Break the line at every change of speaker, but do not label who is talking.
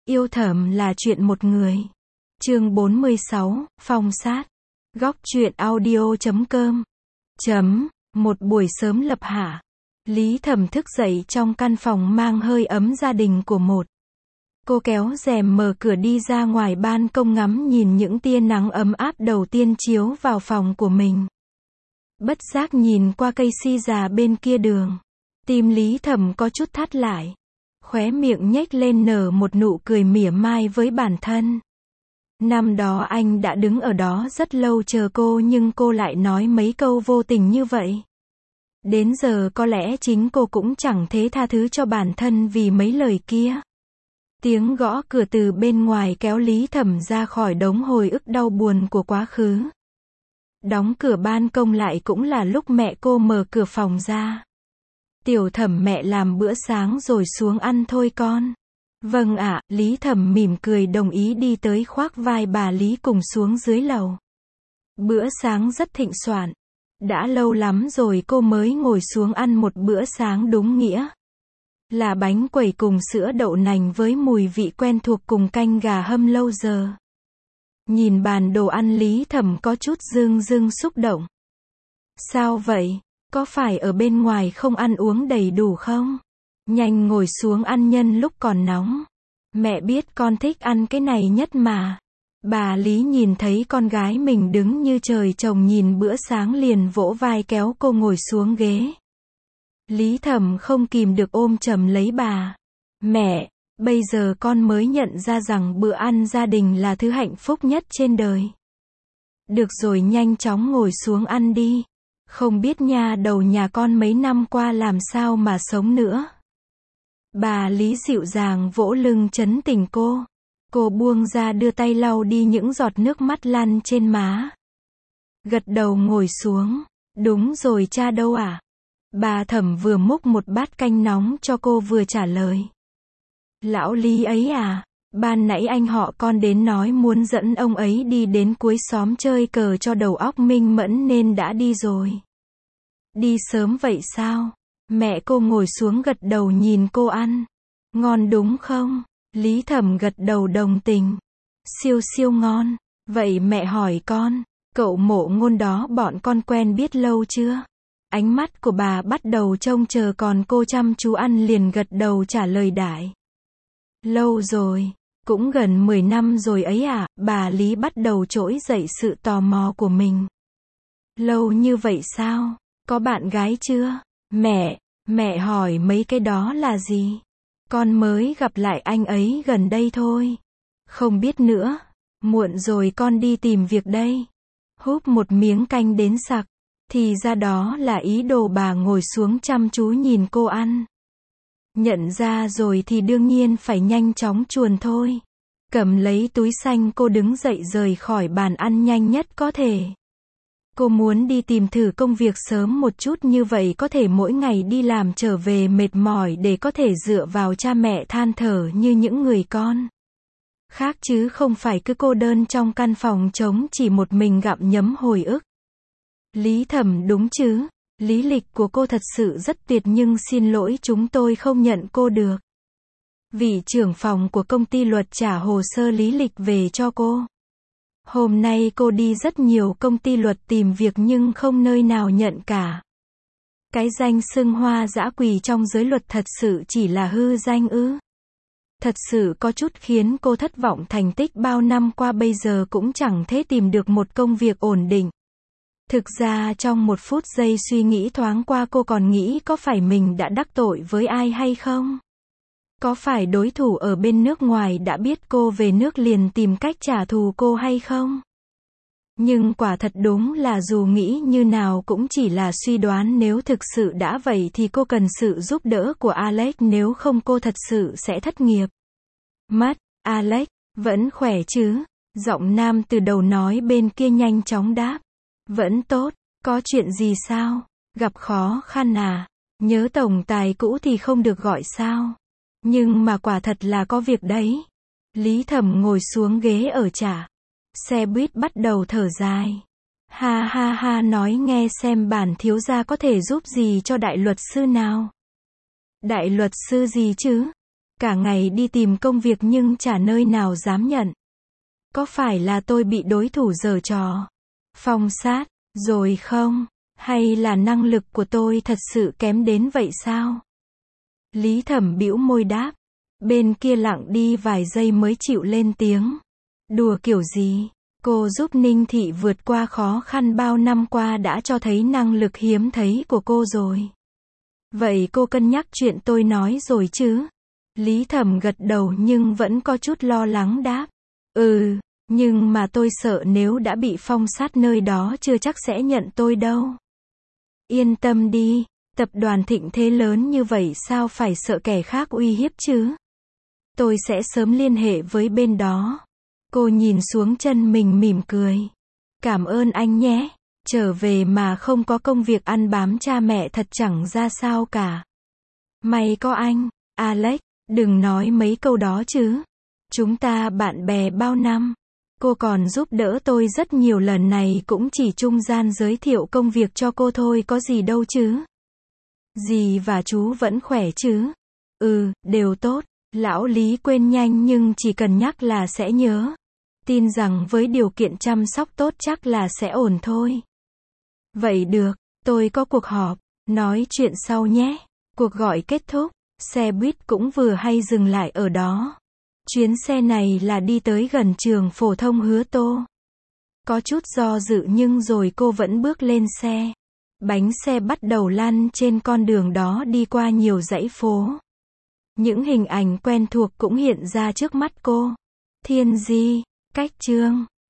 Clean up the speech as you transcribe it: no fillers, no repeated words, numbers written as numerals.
Yêu thầm là chuyện một người. Chương 46, phong sát. Góc truyện audio.com. Một buổi sớm lập hạ. Lý Thẩm thức dậy trong căn phòng mang hơi ấm gia đình của một. Cô kéo rèm mở cửa đi ra ngoài ban công ngắm nhìn những tia nắng ấm áp đầu tiên chiếu vào phòng của mình. Bất giác nhìn qua cây si già bên kia đường. Tim Lý Thẩm có chút thắt lại. Khóe miệng nhếch lên nở một nụ cười mỉa mai với bản thân. Năm đó anh đã đứng ở đó rất lâu chờ cô nhưng cô lại nói mấy câu vô tình như vậy. Đến giờ có lẽ chính cô cũng chẳng thế tha thứ cho bản thân vì mấy lời kia. Tiếng gõ cửa từ bên ngoài kéo Lý Thẩm ra khỏi đống hồi ức đau buồn của quá khứ. Đóng cửa ban công lại cũng là lúc mẹ cô mở cửa phòng ra. Tiểu Thẩm mẹ làm bữa sáng rồi xuống ăn thôi con. Vâng ạ, Lý Thẩm mỉm cười đồng ý đi tới khoác vai bà Lý cùng xuống dưới lầu. Bữa sáng rất thịnh soạn. Đã lâu lắm rồi cô mới ngồi xuống ăn một bữa sáng đúng nghĩa. Là bánh quẩy cùng sữa đậu nành với mùi vị quen thuộc cùng canh gà hâm lâu giờ. Nhìn bàn đồ ăn Lý Thẩm có chút dưng xúc động. Sao vậy? Có phải ở bên ngoài không ăn uống đầy đủ không? Nhanh ngồi xuống ăn nhân lúc còn nóng. Mẹ biết con thích ăn cái này nhất mà. Bà Lý nhìn thấy con gái mình đứng như trời trồng nhìn bữa sáng liền vỗ vai kéo cô ngồi xuống ghế. Lý Thẩm không kìm được ôm chầm lấy bà. Mẹ, bây giờ con mới nhận ra rằng bữa ăn gia đình là thứ hạnh phúc nhất trên đời. Được rồi, nhanh chóng ngồi xuống ăn đi. Không biết nha đầu nhà con mấy năm qua làm sao mà sống nữa. Bà Lý dịu dàng vỗ lưng trấn tình cô. Cô buông ra đưa tay lau đi những giọt nước mắt lăn trên má. Gật đầu ngồi xuống. Đúng rồi, cha đâu à? Bà Thẩm vừa múc một bát canh nóng cho cô vừa trả lời. Lão Lý ấy à? Ban nãy anh họ con đến nói muốn dẫn ông ấy đi đến cuối xóm chơi cờ cho đầu óc minh mẫn nên đã đi rồi. Đi sớm vậy sao? Mẹ cô ngồi xuống gật đầu nhìn cô ăn. Ngon đúng không? Lý Thẩm gật đầu đồng tình. Siêu ngon. Vậy mẹ hỏi con, cậu Mộ Ngôn đó bọn con quen biết lâu chưa? Ánh mắt của bà bắt đầu trông chờ còn cô chăm chú ăn liền gật đầu trả lời đại. Lâu rồi, cũng gần 10 năm rồi ấy à, bà Lý bắt đầu trỗi dậy sự tò mò của mình. Lâu như vậy sao? Có bạn gái chưa? Mẹ hỏi mấy cái đó là gì? Con mới gặp lại anh ấy gần đây thôi. Không biết nữa. Muộn rồi con đi tìm việc đây. Húp một miếng canh đến sặc. Thì ra đó là ý đồ bà ngồi xuống chăm chú nhìn cô ăn. Nhận ra rồi thì đương nhiên phải nhanh chóng chuồn thôi. Cầm lấy túi xanh cô đứng dậy rời khỏi bàn ăn nhanh nhất có thể. Cô muốn đi tìm thử công việc sớm một chút như vậy có thể mỗi ngày đi làm trở về mệt mỏi để có thể dựa vào cha mẹ than thở như những người con khác chứ không phải cứ cô đơn trong căn phòng trống chỉ một mình gặm nhấm hồi ức. Lý Thẩm đúng chứ, lý lịch của cô thật sự rất tuyệt nhưng xin lỗi chúng tôi không nhận cô được. Vị trưởng phòng của công ty luật trả hồ sơ lý lịch về cho cô. Hôm nay cô đi rất nhiều công ty luật tìm việc nhưng không nơi nào nhận cả. Cái danh xưng hoa dã quỳ trong giới luật thật sự chỉ là hư danh ư? Thật sự có chút khiến cô thất vọng, thành tích bao năm qua bây giờ cũng chẳng thể tìm được một công việc ổn định. Thực ra trong một phút giây suy nghĩ thoáng qua cô còn nghĩ có phải mình đã đắc tội với ai hay không? Có phải đối thủ ở bên nước ngoài đã biết cô về nước liền tìm cách trả thù cô hay không? Nhưng quả thật đúng là dù nghĩ như nào cũng chỉ là suy đoán, nếu thực sự đã vậy thì cô cần sự giúp đỡ của Alex, nếu không cô thật sự sẽ thất nghiệp. Mất, Alex, vẫn khỏe chứ? Giọng nam từ đầu nói bên kia nhanh chóng đáp. Vẫn tốt, có chuyện gì sao? Gặp khó khăn à? Nhớ tổng tài cũ thì không được gọi sao? Nhưng mà quả thật là có việc đấy. Lý Thẩm ngồi xuống ghế ở trả xe buýt bắt đầu thở dài. Ha, nói nghe xem bản thiếu gia có thể giúp gì cho đại luật sư nào? Đại luật sư gì chứ? Cả ngày đi tìm công việc nhưng chả nơi nào dám nhận. Có phải là tôi bị đối thủ giở trò, phong sát, rồi không? Hay là năng lực của tôi thật sự kém đến vậy sao? Lý Thẩm bĩu môi đáp. Bên kia lặng đi vài giây mới chịu lên tiếng. Đùa kiểu gì? Cô giúp Ninh Thị vượt qua khó khăn bao năm qua đã cho thấy năng lực hiếm thấy của cô rồi. Vậy cô cân nhắc chuyện tôi nói rồi chứ? Lý Thẩm gật đầu nhưng vẫn có chút lo lắng đáp. Nhưng mà tôi sợ nếu đã bị phong sát nơi đó chưa chắc sẽ nhận tôi đâu. Yên tâm đi, tập đoàn thịnh thế lớn như vậy sao phải sợ kẻ khác uy hiếp chứ? Tôi sẽ sớm liên hệ với bên đó. Cô nhìn xuống chân mình mỉm cười. Cảm ơn anh nhé. Trở về mà không có công việc ăn bám cha mẹ thật chẳng ra sao cả. May có anh, Alex, đừng nói mấy câu đó chứ. Chúng ta bạn bè bao năm. Cô còn giúp đỡ tôi rất nhiều lần này cũng chỉ trung gian giới thiệu công việc cho cô thôi có gì đâu chứ. Dì và chú vẫn khỏe chứ? Đều tốt. Lão Lý quên nhanh nhưng chỉ cần nhắc là sẽ nhớ. Tin rằng với điều kiện chăm sóc tốt chắc là sẽ ổn thôi. Vậy được, tôi có cuộc họp, nói chuyện sau nhé. Cuộc gọi kết thúc, xe buýt cũng vừa hay dừng lại ở đó. Chuyến xe này là đi tới gần trường phổ thông Hứa Tô. Có chút do dự nhưng rồi cô vẫn bước lên xe. Bánh xe bắt đầu lăn trên con đường đó đi qua nhiều dãy phố. Những hình ảnh quen thuộc cũng hiện ra trước mắt cô. Thiên Di, Cách Trương,